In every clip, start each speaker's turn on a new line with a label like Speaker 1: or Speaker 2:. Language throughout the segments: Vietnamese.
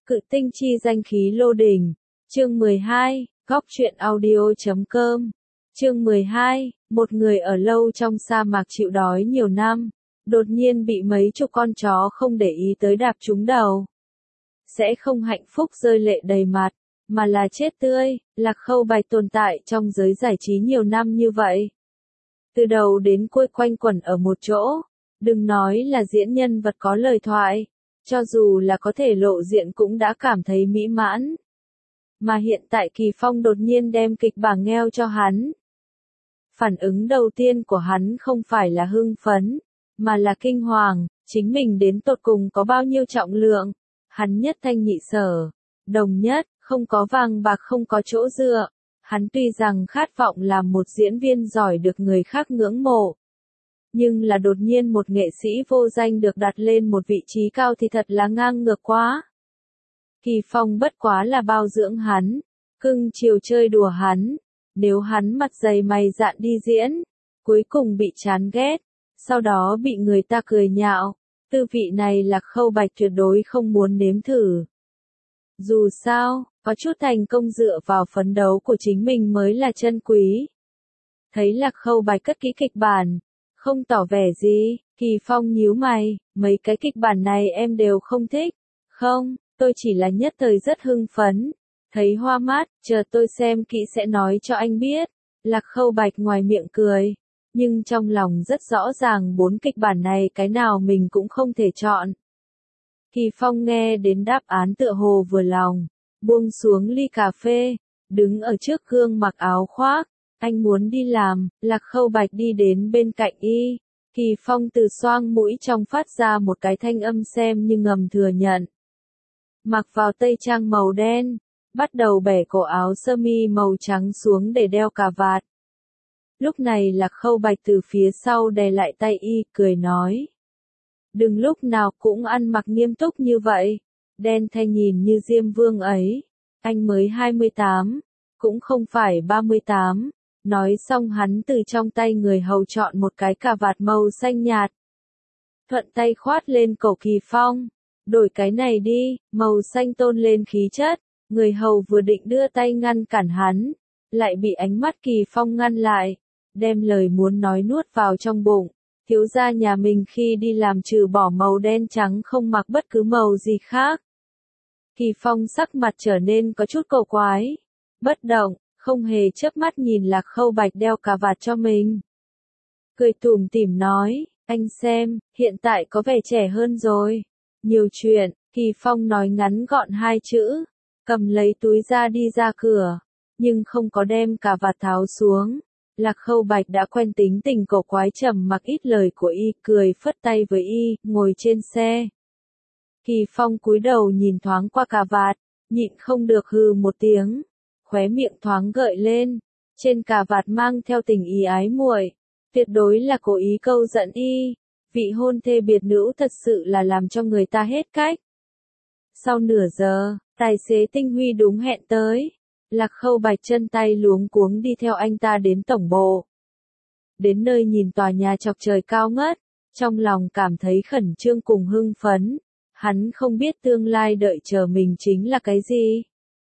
Speaker 1: Cự tinh chi danh khí lô đỉnh. Chương 12, góc truyện audio.com. Chương 12, một người ở lâu trong sa mạc chịu đói nhiều năm, đột nhiên bị mấy chục con chó không để ý tới đạp trúng đầu. Sẽ không hạnh phúc rơi lệ đầy mặt, mà là chết tươi. Lạc Khâu Bạch tồn tại trong giới giải trí nhiều năm như vậy. Từ đầu đến cuối quanh quẩn ở một chỗ, đừng nói là diễn nhân vật có lời thoại, cho dù là có thể lộ diện cũng đã cảm thấy mỹ mãn. Mà hiện tại Kỳ Phong đột nhiên đem kịch bản ngheo cho hắn. Phản ứng đầu tiên của hắn không phải là hưng phấn, mà là kinh hoàng, chính mình đến tột cùng có bao nhiêu trọng lượng. Hắn nhất thanh nhị sở, đồng nhất, không có vàng bạc không có chỗ dựa. Hắn tuy rằng khát vọng làm một diễn viên giỏi được người khác ngưỡng mộ, nhưng là đột nhiên một nghệ sĩ vô danh được đặt lên một vị trí cao thì thật là ngang ngược quá. Kỳ Phong bất quá là bao dưỡng hắn, cưng chiều chơi đùa hắn, nếu hắn mặt dày mày dạn đi diễn, cuối cùng bị chán ghét, sau đó bị người ta cười nhạo, tư vị này Lạc Khâu Bạch tuyệt đối không muốn nếm thử. Dù sao, có chút thành công dựa vào phấn đấu của chính mình mới là chân quý. Thấy Lạc Khâu Bạch cất kỹ kịch bản, không tỏ vẻ gì, Kỳ Phong nhíu mày, mấy cái kịch bản này em đều không thích. Không, tôi chỉ là nhất thời rất hưng phấn, thấy hoa mắt, chờ tôi xem kỹ sẽ nói cho anh biết. Lạc Khâu Bạch ngoài miệng cười, nhưng trong lòng rất rõ ràng bốn kịch bản này cái nào mình cũng không thể chọn. Kỳ Phong nghe đến đáp án tựa hồ vừa lòng, buông xuống ly cà phê, đứng ở trước gương mặc áo khoác. Anh muốn đi làm. Lạc Khâu Bạch đi đến bên cạnh y. Kỳ Phong từ xoang mũi trong phát ra một cái thanh âm xem như ngầm thừa nhận. Mặc vào tây trang màu đen, bắt đầu bẻ cổ áo sơ mi màu trắng xuống để đeo cà vạt. Lúc này Lạc Khâu Bạch từ phía sau đè lại tay y, cười nói. Đừng lúc nào cũng ăn mặc nghiêm túc như vậy, đen thay nhìn như Diêm Vương ấy. Anh mới 28, cũng không phải 38. Nói xong hắn từ trong tay người hầu chọn một cái cà vạt màu xanh nhạt. Thuận tay khoát lên cổ Kỳ Phong. Đổi cái này đi, màu xanh tôn lên khí chất. Người hầu vừa định đưa tay ngăn cản hắn, lại bị ánh mắt Kỳ Phong ngăn lại, đem lời muốn nói nuốt vào trong bụng. Thiếu gia nhà mình khi đi làm trừ bỏ màu đen trắng không mặc bất cứ màu gì khác. Kỳ Phong sắc mặt trở nên có chút cổ quái, bất động, không hề chớp mắt nhìn Lạc Khâu Bạch đeo cà vạt cho mình. Cười tủm tỉm nói, anh xem, hiện tại có vẻ trẻ hơn rồi. Nhiều chuyện. Kỳ Phong nói ngắn gọn hai chữ, cầm lấy túi ra đi ra cửa, nhưng không có đem cà vạt tháo xuống. Lạc Khâu Bạch đã quen tính tình cổ quái trầm mặc ít lời của y, cười phất tay với y, ngồi trên xe. Kỳ Phong cúi đầu nhìn thoáng qua cà vạt, nhịn không được hừ một tiếng, khóe miệng thoáng gợi lên, trên cà vạt mang theo tình ý ái muội, tuyệt đối là cố ý câu giận y. Vị hôn thê biệt nữ thật sự là làm cho người ta hết cách. Sau nửa giờ, tài xế Tinh Huy đúng hẹn tới. Lạc Khâu Bạch chân tay luống cuống đi theo anh ta đến tổng bộ. Đến nơi nhìn tòa nhà chọc trời cao ngất, trong lòng cảm thấy khẩn trương cùng hưng phấn. Hắn không biết tương lai đợi chờ mình chính là cái gì.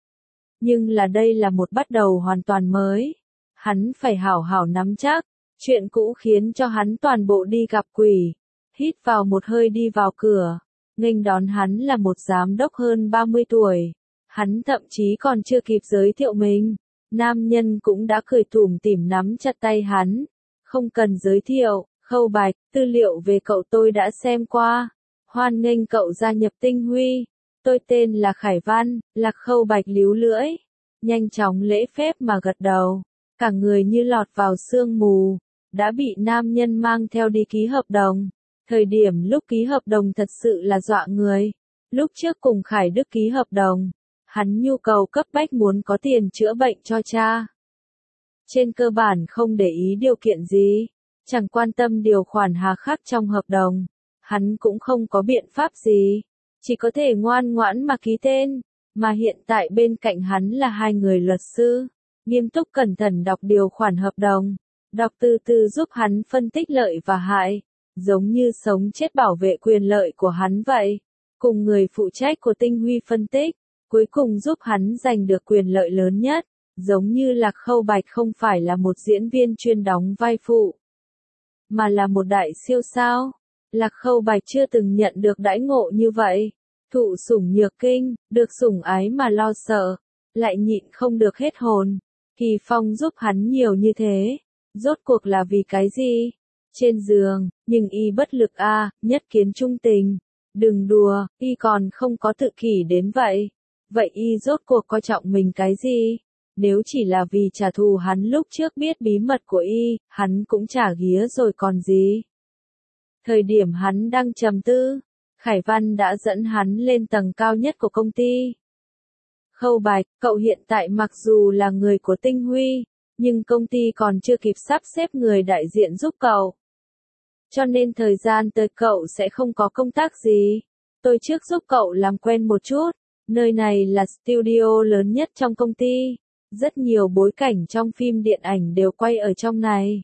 Speaker 1: Nhưng là đây là một bắt đầu hoàn toàn mới. Hắn phải hảo hảo nắm chắc. Chuyện cũ khiến cho hắn toàn bộ đi gặp quỷ. Hít vào một hơi đi vào cửa. Nghênh đón hắn là một giám đốc hơn 30 tuổi. Hắn thậm chí còn chưa kịp giới thiệu mình. Nam nhân cũng đã cười tủm tỉm nắm chặt tay hắn. Không cần giới thiệu, Khâu Bạch, tư liệu về cậu tôi đã xem qua. Hoan nghênh cậu gia nhập Tinh Huy. Tôi tên là Khải Văn. Lạc Khâu Bạch líu lưỡi, nhanh chóng lễ phép mà gật đầu. Cả người như lọt vào sương mù. Đã bị nam nhân mang theo đi ký hợp đồng. Thời điểm lúc ký hợp đồng thật sự là dọa người. Lúc trước cùng Khải Đức ký hợp đồng, hắn nhu cầu cấp bách muốn có tiền chữa bệnh cho cha. Trên cơ bản không để ý điều kiện gì, chẳng quan tâm điều khoản hà khắc trong hợp đồng. Hắn cũng không có biện pháp gì, chỉ có thể ngoan ngoãn mà ký tên. Mà hiện tại bên cạnh hắn là hai người luật sư, nghiêm túc cẩn thận đọc điều khoản hợp đồng, đọc từ từ giúp hắn phân tích lợi và hại, giống như sống chết bảo vệ quyền lợi của hắn vậy. cùng người phụ trách của Tinh Huy phân tích, cuối cùng giúp hắn giành được quyền lợi lớn nhất, giống như Lạc Khâu Bạch không phải là một diễn viên chuyên đóng vai phụ, mà là một đại siêu sao. Lạc Khâu Bạch chưa từng nhận được đãi ngộ như vậy, thụ sủng nhược kinh, được sủng ái mà lo sợ, lại nhịn không được hết hồn. Kỳ Phong giúp hắn nhiều như thế, rốt cuộc là vì cái gì? Trên giường, nhưng y bất lực a, nhất kiến trung tình. Đừng đùa, y còn không có tự kỷ đến vậy. Vậy y rốt cuộc coi trọng mình cái gì? Nếu chỉ là vì trả thù hắn lúc trước biết bí mật của y, hắn cũng trả ghía rồi còn gì. Thời điểm hắn đang trầm tư, Khải Văn đã dẫn hắn lên tầng cao nhất của công ty. Khâu Bạch, cậu hiện tại mặc dù là người của Tinh Huy, nhưng công ty còn chưa kịp sắp xếp người đại diện giúp cậu. Cho nên thời gian tới cậu sẽ không có công tác gì. Tôi trước giúp cậu làm quen một chút. Nơi này là studio lớn nhất trong công ty. Rất nhiều bối cảnh trong phim điện ảnh đều quay ở trong này.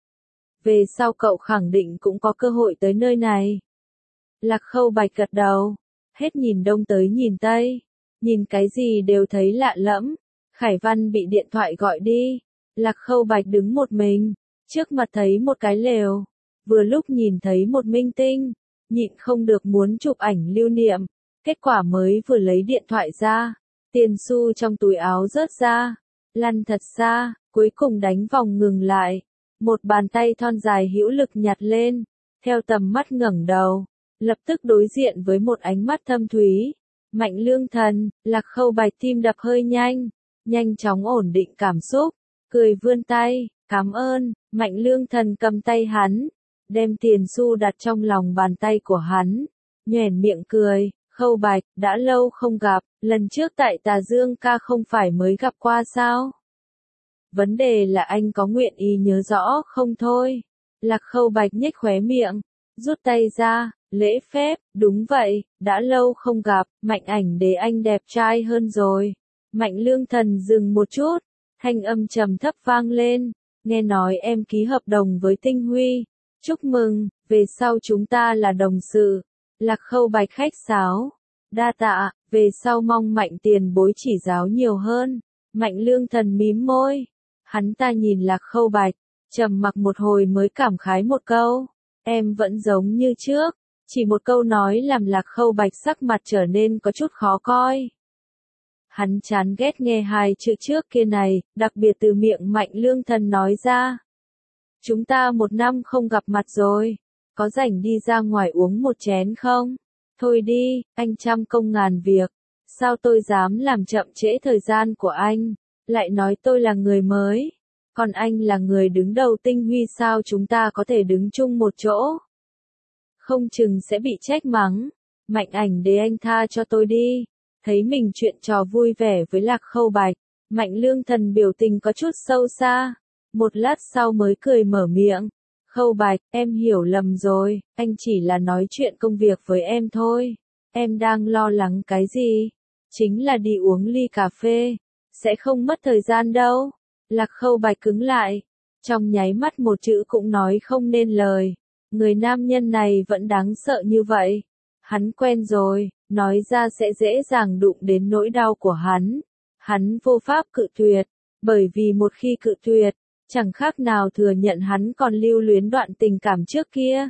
Speaker 1: Về sau cậu khẳng định cũng có cơ hội tới nơi này. Lạc Khâu Bạch gật đầu. Hết nhìn đông tới nhìn tây. Nhìn cái gì đều thấy lạ lẫm. Khải Văn bị điện thoại gọi đi. Lạc Khâu Bạch đứng một mình. Trước mặt thấy một cái lều. Vừa lúc nhìn thấy một minh tinh. Nhịn không được muốn chụp ảnh lưu niệm. Kết quả mới vừa lấy điện thoại ra. Tiền xu trong túi áo rớt ra. Lăn thật xa. Cuối cùng đánh vòng ngừng lại. Một bàn tay thon dài hữu lực nhặt lên. Theo tầm mắt ngẩng đầu. Lập tức đối diện với một ánh mắt thâm thúy. Mạnh Lương Thần. Lạc Khâu Bạch tim đập hơi nhanh. Nhanh chóng ổn định cảm xúc. Cười vươn tay. Cảm ơn. Mạnh Lương Thần cầm tay hắn. Đem tiền xu đặt trong lòng bàn tay của hắn. Nhoẻn miệng cười. Khâu Bạch, đã lâu không gặp. Lần trước tại Tà Dương ca không phải mới gặp qua sao? Vấn đề là anh có nguyện ý nhớ rõ không thôi. Lạc Khâu Bạch nhếch khóe miệng. Rút tay ra. Lễ phép, đúng vậy, đã lâu không gặp, Mạnh Ảnh Đế anh đẹp trai hơn rồi. Mạnh Lương Thần dừng một chút, thanh âm trầm thấp vang lên, nghe nói em ký hợp đồng với Tinh Huy. Chúc mừng, về sau chúng ta là đồng sự. Lạc Khâu Bạch khách sáo. Đa tạ, về sau mong Mạnh tiền bối chỉ giáo nhiều hơn. Mạnh Lương Thần mím môi. Hắn ta nhìn Lạc Khâu Bạch, trầm mặc một hồi mới cảm khái một câu. Em vẫn giống như trước. Chỉ một câu nói làm Lạc Khâu Bạch sắc mặt trở nên có chút khó coi. Hắn chán ghét nghe hai chữ trước kia này, đặc biệt từ miệng Mạnh Lương Thần nói ra. Chúng ta 1 năm không gặp mặt rồi, có rảnh đi ra ngoài uống một chén không? Thôi đi, anh trăm công ngàn việc, sao tôi dám làm chậm trễ thời gian của anh, lại nói tôi là người mới, còn anh là người đứng đầu Tinh Huy sao chúng ta có thể đứng chung một chỗ? Không chừng sẽ bị trách mắng. Mạnh Ảnh Đế anh tha cho tôi đi. Thấy mình chuyện trò vui vẻ với Lạc Khâu Bạch, Mạnh Lương Thần biểu tình có chút sâu xa. Một lát sau mới cười mở miệng. Khâu Bạch, em hiểu lầm rồi, anh chỉ là nói chuyện công việc với em thôi. Em đang lo lắng cái gì? Chính là đi uống ly cà phê. Sẽ không mất thời gian đâu. Lạc Khâu Bạch cứng lại. Trong nháy mắt một chữ cũng nói không nên lời. Người nam nhân này vẫn đáng sợ như vậy. Hắn quen rồi, nói ra sẽ dễ dàng đụng đến nỗi đau của hắn. Hắn vô pháp cự tuyệt, bởi vì một khi cự tuyệt, chẳng khác nào thừa nhận hắn còn lưu luyến đoạn tình cảm trước kia.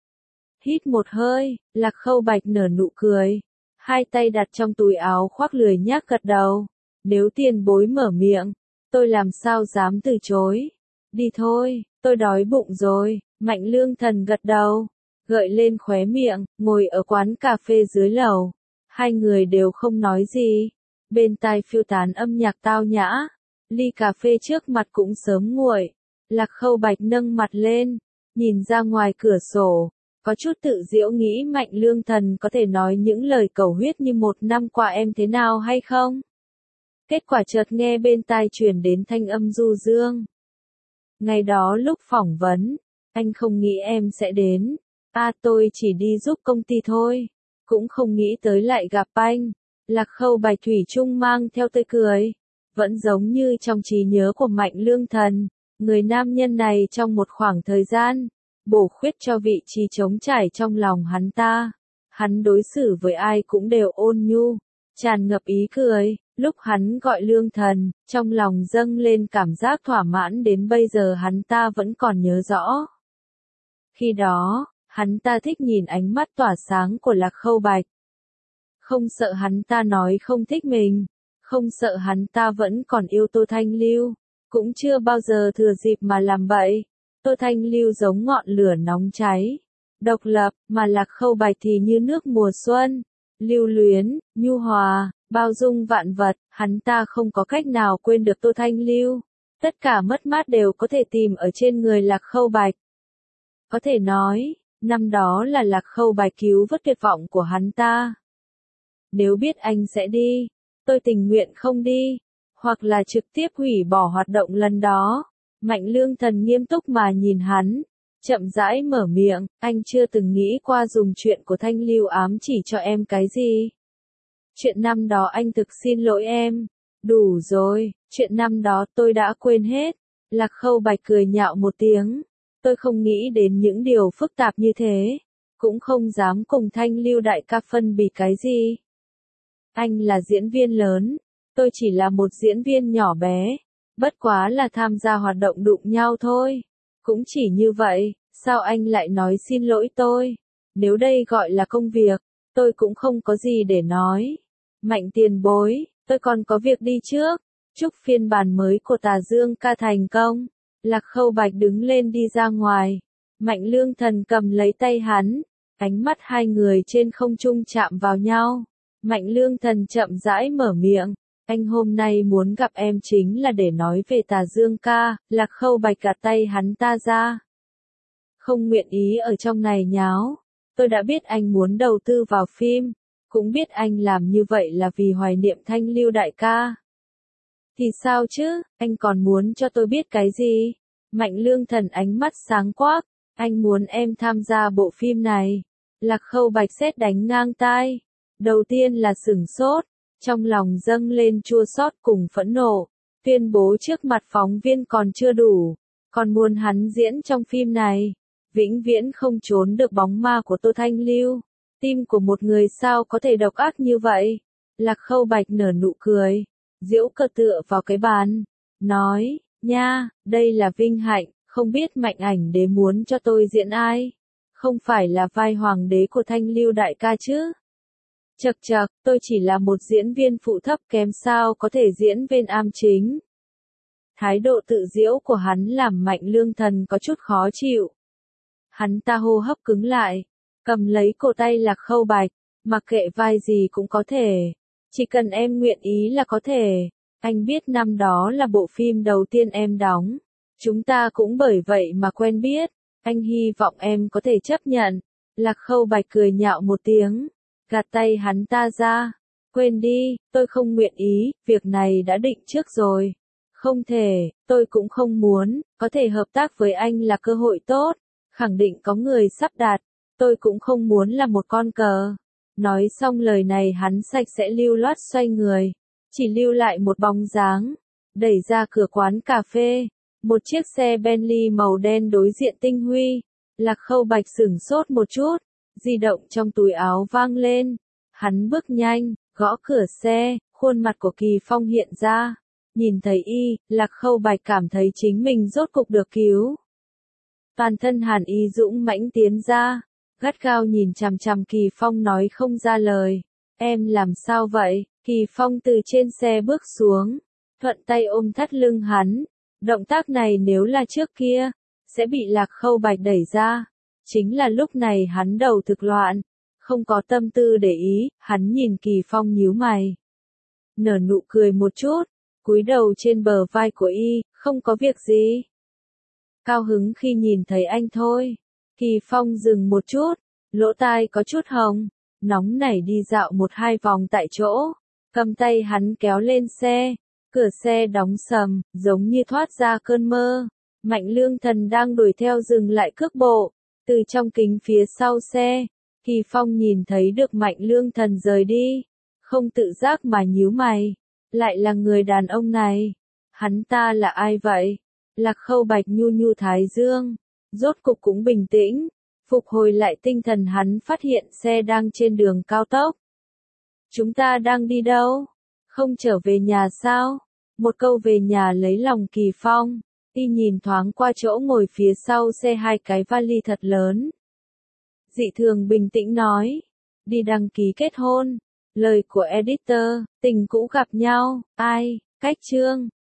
Speaker 1: Hít một hơi, Lạc Khâu Bạch nở nụ cười. Hai tay đặt trong túi áo khoác lười nhác gật đầu. Nếu tiền bối mở miệng, tôi làm sao dám từ chối. Đi thôi, tôi đói bụng rồi. Mạnh Lương Thần gật đầu, gợi lên khóe miệng, ngồi ở quán cà phê dưới lầu. Hai người đều không nói gì. Bên tai phiêu tán âm nhạc tao nhã. Ly cà phê trước mặt cũng sớm nguội. Lạc Khâu Bạch nâng mặt lên, nhìn ra ngoài cửa sổ. Có chút tự giễu nghĩ Mạnh Lương Thần có thể nói những lời cầu huyết như 1 năm qua em thế nào hay không? Kết quả chợt nghe bên tai truyền đến thanh âm du dương. Ngày đó lúc phỏng vấn, anh không nghĩ em sẽ đến. Tôi chỉ đi giúp công ty thôi. Cũng không nghĩ tới lại gặp anh. Lạc Khâu Bạch thủy chung mang theo tươi cười. Vẫn giống như trong trí nhớ của Mạnh Lương Thần. Người nam nhân này trong một khoảng thời gian, bổ khuyết cho vị trí trống trải trong lòng hắn ta. Hắn đối xử với ai cũng đều ôn nhu, tràn ngập ý cười. Lúc hắn gọi Lương Thần, trong lòng dâng lên cảm giác thỏa mãn đến bây giờ hắn ta vẫn còn nhớ rõ. Khi đó, hắn ta thích nhìn ánh mắt tỏa sáng của Lạc Khâu Bạch. Không sợ hắn ta nói không thích mình, không sợ hắn ta vẫn còn yêu Tô Thanh Lưu, cũng chưa bao giờ thừa dịp mà làm bậy. Tô Thanh Lưu giống ngọn lửa nóng cháy, độc lập, mà Lạc Khâu Bạch thì như nước mùa xuân, lưu luyến, nhu hòa, bao dung vạn vật. Hắn ta không có cách nào quên được Tô Thanh Lưu. Tất cả mất mát đều có thể tìm ở trên người Lạc Khâu Bạch. Có thể nói, năm đó là Lạc Khâu Bạch cứu vớt tuyệt vọng của hắn ta. Nếu biết anh sẽ đi, tôi tình nguyện không đi, hoặc là trực tiếp hủy bỏ hoạt động lần đó. Mạnh Lương Thần nghiêm túc mà nhìn hắn, chậm rãi mở miệng, anh chưa từng nghĩ qua dùng chuyện của Thanh Lưu ám chỉ cho em cái gì. Chuyện năm đó anh thực xin lỗi em. Đủ rồi, chuyện năm đó tôi đã quên hết. Lạc Khâu Bạch cười nhạo một tiếng. Tôi không nghĩ đến những điều phức tạp như thế. Cũng không dám cùng Thanh Lưu đại ca phân biệt cái gì. Anh là diễn viên lớn. Tôi chỉ là một diễn viên nhỏ bé. Bất quá là tham gia hoạt động đụng nhau thôi. Cũng chỉ như vậy, sao anh lại nói xin lỗi tôi? Nếu đây gọi là công việc, tôi cũng không có gì để nói. Mạnh tiền bối, tôi còn có việc đi trước. Chúc phiên bản mới của Tà Dương ca thành công. Lạc Khâu Bạch đứng lên đi ra ngoài. Mạnh Lương Thần cầm lấy tay hắn. Ánh mắt hai người trên không trung chạm vào nhau. Mạnh Lương Thần chậm rãi mở miệng. Anh hôm nay muốn gặp em chính là để nói về Tà Dương ca. Lạc Khâu Bạch gạt tay hắn ta ra. Không nguyện ý ở trong này nháo. Tôi đã biết anh muốn đầu tư vào phim. Cũng biết anh làm như vậy là vì hoài niệm Thanh Lưu đại ca. Thì sao chứ, anh còn muốn cho tôi biết cái gì? Mạnh Lương Thần ánh mắt sáng quắc, anh muốn em tham gia bộ phim này. Lạc Khâu Bạch sét đánh ngang tai. Đầu tiên là sửng sốt, trong lòng dâng lên chua xót cùng phẫn nộ. Tuyên bố trước mặt phóng viên còn chưa đủ, còn muốn hắn diễn trong phim này. Vĩnh viễn không trốn được bóng ma của Tô Thanh Lưu. Tim của một người sao có thể độc ác như vậy? Lạc Khâu Bạch nở nụ cười, giễu cợt tựa vào cái bàn, nói, nha, đây là vinh hạnh, không biết Mạnh Ảnh Đế muốn cho tôi diễn ai? Không phải là vai hoàng đế của Thanh Lưu đại ca chứ? Chậc chậc, tôi chỉ là một diễn viên phụ thấp kém sao có thể diễn viên am chính. Thái độ tự giễu của hắn làm Mạnh Lương Thần có chút khó chịu. Hắn ta hô hấp cứng lại, cầm lấy cổ tay Lạc Khâu Bạch, mặc kệ vai gì cũng có thể. Chỉ cần em nguyện ý là có thể. Anh biết năm đó là bộ phim đầu tiên em đóng. Chúng ta cũng bởi vậy mà quen biết. Anh hy vọng em có thể chấp nhận. Lạc Khâu Bạch cười nhạo một tiếng, gạt tay hắn ta ra. Quên đi, tôi không nguyện ý, việc này đã định trước rồi. Không thể, tôi cũng không muốn, có thể hợp tác với anh là cơ hội tốt. Khẳng định có người sắp đặt, tôi cũng không muốn là một con cờ. Nói xong lời này hắn sạch sẽ lưu loát xoay người, chỉ lưu lại một bóng dáng, đẩy ra cửa quán cà phê. Một chiếc xe Bentley màu đen đối diện Tinh Huy. Lạc Khâu Bạch sửng sốt một chút, di động trong túi áo vang lên. Hắn bước nhanh, gõ cửa xe, khuôn mặt của Kỳ Phong hiện ra. Nhìn thấy y, Lạc Khâu Bạch cảm thấy chính mình rốt cục được cứu. Toàn thân Hàn Y dũng mãnh tiến ra, gắt gao nhìn chằm chằm Kỳ Phong nói không ra lời. Em làm sao vậy? Kỳ Phong từ trên xe bước xuống, thuận tay ôm thắt lưng hắn. Động tác này nếu là trước kia, sẽ bị Lạc Khâu Bạch đẩy ra. Chính là lúc này hắn đầu thực loạn, không có tâm tư để ý, hắn nhìn Kỳ Phong nhíu mày. Nở nụ cười một chút, cúi đầu trên bờ vai của y, không có việc gì. Cao hứng khi nhìn thấy anh thôi. Kỳ Phong dừng một chút, lỗ tai có chút hồng, nóng nảy đi dạo một hai vòng tại chỗ, cầm tay hắn kéo lên xe, cửa xe đóng sầm, giống như thoát ra cơn mơ. Mạnh Lương Thần đang đuổi theo dừng lại cước bộ, từ trong kính phía sau xe, Kỳ Phong nhìn thấy được Mạnh Lương Thần rời đi, không tự giác mà nhíu mày, lại là người đàn ông này, hắn ta là ai vậy? Lạc Khâu Bạch nhu nhu thái dương, rốt cục cũng bình tĩnh, Phục hồi lại tinh thần hắn phát hiện xe đang trên đường cao tốc. Chúng ta đang đi đâu? Không trở về nhà sao? Một câu về nhà lấy lòng Kỳ Phong. Y nhìn thoáng qua chỗ ngồi phía sau xe hai cái vali thật lớn. Dị thường bình tĩnh nói. Đi đăng ký kết hôn. Lời của editor, tình cũ gặp nhau, ai, cách chương.